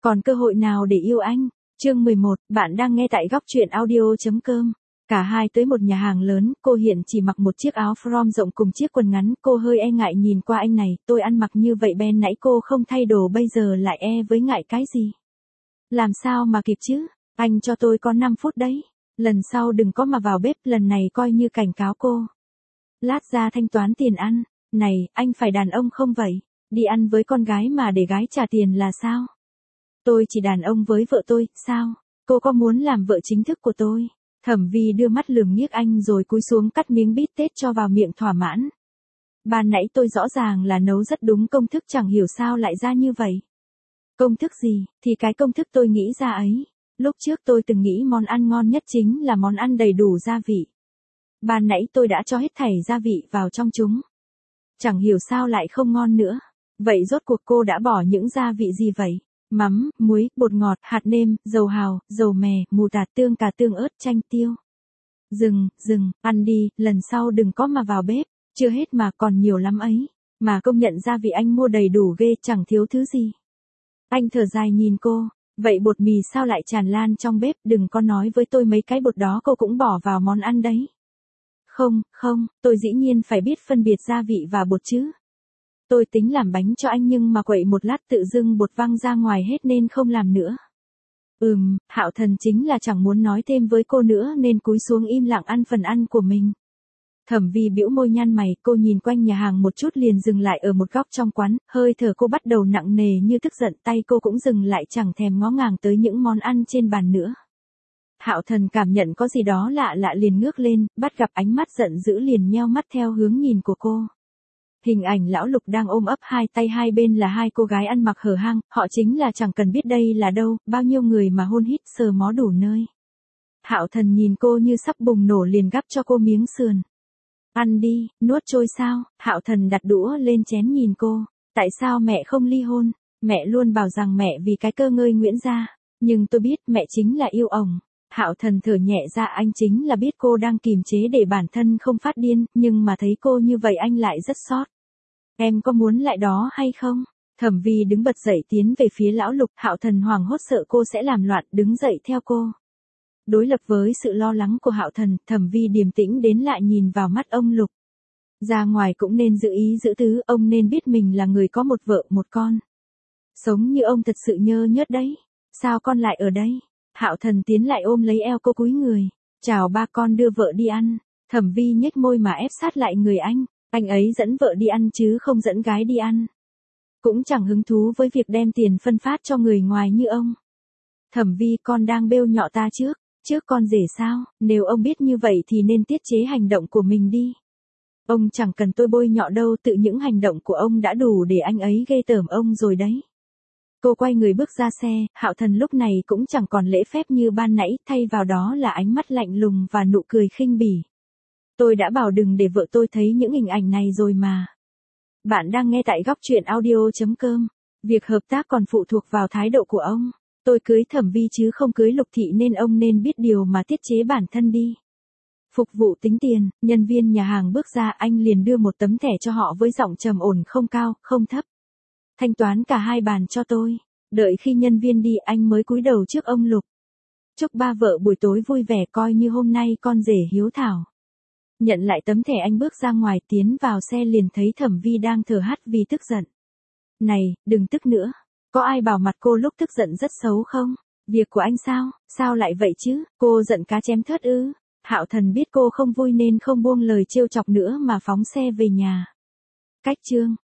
Còn cơ hội nào để yêu anh? Chương 11, bạn đang nghe tại góc truyện audio.com. Cả hai tới một nhà hàng lớn, cô hiện chỉ mặc một chiếc áo from rộng cùng chiếc quần ngắn, cô hơi e ngại nhìn qua anh này, tôi ăn mặc như vậy Ben nãy cô không thay đồ bây giờ lại e với ngại cái gì? Làm sao mà kịp chứ, anh cho tôi có 5 phút đấy, lần sau đừng có mà vào bếp, lần này coi như cảnh cáo cô. Lát ra thanh toán tiền ăn, này, anh phải đàn ông không vậy? Đi ăn với con gái mà để gái trả tiền là sao? Tôi chỉ đàn ông với vợ tôi, sao? Cô có muốn làm vợ chính thức của tôi? Thẩm Vi đưa mắt lườm nhiếc anh rồi cúi xuống cắt miếng bít tết cho vào miệng thỏa mãn. Ban nãy tôi rõ ràng là nấu rất đúng công thức, chẳng hiểu sao lại ra như vậy. Công thức gì? Thì cái công thức tôi nghĩ ra ấy. Lúc trước tôi từng nghĩ món ăn ngon nhất chính là món ăn đầy đủ gia vị. Ban nãy tôi đã cho hết thảy gia vị vào trong chúng. Chẳng hiểu sao lại không ngon nữa. Vậy rốt cuộc cô đã bỏ những gia vị gì vậy? Mắm, muối, bột ngọt, hạt nêm, dầu hào, dầu mè, mù tạt, tương cà, tương ớt, chanh tiêu. Dừng, ăn đi, lần sau đừng có mà vào bếp, chưa hết mà còn nhiều lắm ấy. Mà công nhận gia vị anh mua đầy đủ ghê, chẳng thiếu thứ gì. Anh thở dài nhìn cô, vậy bột mì sao lại tràn lan trong bếp, đừng có nói với tôi mấy cái bột đó cô cũng bỏ vào món ăn đấy. Không, tôi dĩ nhiên phải biết phân biệt gia vị và bột chứ. Tôi tính làm bánh cho anh nhưng mà quậy một lát tự dưng bột văng ra ngoài hết nên không làm nữa. Hạo Thần chính là chẳng muốn nói thêm với cô nữa nên cúi xuống im lặng ăn phần ăn của mình. Thẩm Vi bĩu môi nhăn mày, cô nhìn quanh nhà hàng một chút liền dừng lại ở một góc trong quán, hơi thở cô bắt đầu nặng nề như tức giận, tay cô cũng dừng lại chẳng thèm ngó ngàng tới những món ăn trên bàn nữa. Hạo Thần cảm nhận có gì đó lạ lạ liền ngước lên, bắt gặp ánh mắt giận dữ liền nheo mắt theo hướng nhìn của cô. Hình ảnh lão Lục đang ôm ấp hai tay, hai bên là hai cô gái ăn mặc hở hang, họ chính là chẳng cần biết đây là đâu, bao nhiêu người mà hôn hít sờ mó đủ nơi. Hạo Thần nhìn cô như sắp bùng nổ liền gắp cho cô miếng sườn. Ăn đi, nuốt trôi sao? Hạo Thần đặt đũa lên chén nhìn cô. Tại sao mẹ không ly hôn? Mẹ luôn bảo rằng mẹ vì cái cơ ngơi Nguyễn gia, nhưng tôi biết mẹ chính là yêu ổng. Hạo Thần thở nhẹ ra, anh chính là biết cô đang kìm chế để bản thân không phát điên, nhưng mà thấy cô như vậy anh lại rất xót. Em có muốn lại đó hay không? Thẩm Vi đứng bật dậy tiến về phía lão Lục, Hạo Thần hoảng hốt sợ cô sẽ làm loạn, đứng dậy theo cô. Đối lập với sự lo lắng của Hạo Thần, Thẩm Vi điềm tĩnh đến lại nhìn vào mắt ông Lục. Ra ngoài cũng nên giữ ý giữ tứ, ông nên biết mình là người có một vợ một con. Sống như ông thật sự nhơ nhớt đấy. Sao con lại ở đây? Hạo Thần tiến lại ôm lấy eo cô cúi người. Chào ba, con đưa vợ đi ăn. Thẩm Vi nhếch môi mà ép sát lại người anh ấy dẫn vợ đi ăn chứ không dẫn gái đi ăn. Cũng chẳng hứng thú với việc đem tiền phân phát cho người ngoài như ông. Thẩm Vi, con đang bêu nhọ ta trước con rể sao? Nếu ông biết như vậy thì nên tiết chế hành động của mình đi. Ông chẳng cần tôi bôi nhọ đâu, tự những hành động của ông đã đủ để anh ấy ghê tởm ông rồi đấy. Cô quay người bước ra xe, Hạo Thần lúc này cũng chẳng còn lễ phép như ban nãy, thay vào đó là ánh mắt lạnh lùng và nụ cười khinh bỉ. Tôi đã bảo đừng để vợ tôi thấy những hình ảnh này rồi mà. Bạn đang nghe tại góc truyện audio.com. Việc hợp tác còn phụ thuộc vào thái độ của ông. Tôi cưới Thẩm Vi chứ không cưới Lục Thị nên ông nên biết điều mà tiết chế bản thân đi. Phục vụ tính tiền, nhân viên nhà hàng bước ra, anh liền đưa một tấm thẻ cho họ với giọng trầm ổn, không cao, không thấp. Thanh toán cả hai bàn cho tôi. Đợi khi nhân viên đi anh mới cúi đầu trước ông Lục. Chúc ba vợ buổi tối vui vẻ, coi như hôm nay con rể hiếu thảo. Nhận lại tấm thẻ anh bước ra ngoài, tiến vào xe liền thấy Thẩm Vi đang thở hắt vì tức giận. Này, đừng tức nữa. Có ai bảo mặt cô lúc tức giận rất xấu không? Việc của anh sao? Sao lại vậy chứ? Cô giận cá chém thớt ư? Hạo Thần biết cô không vui nên không buông lời trêu chọc nữa mà phóng xe về nhà. Cách chương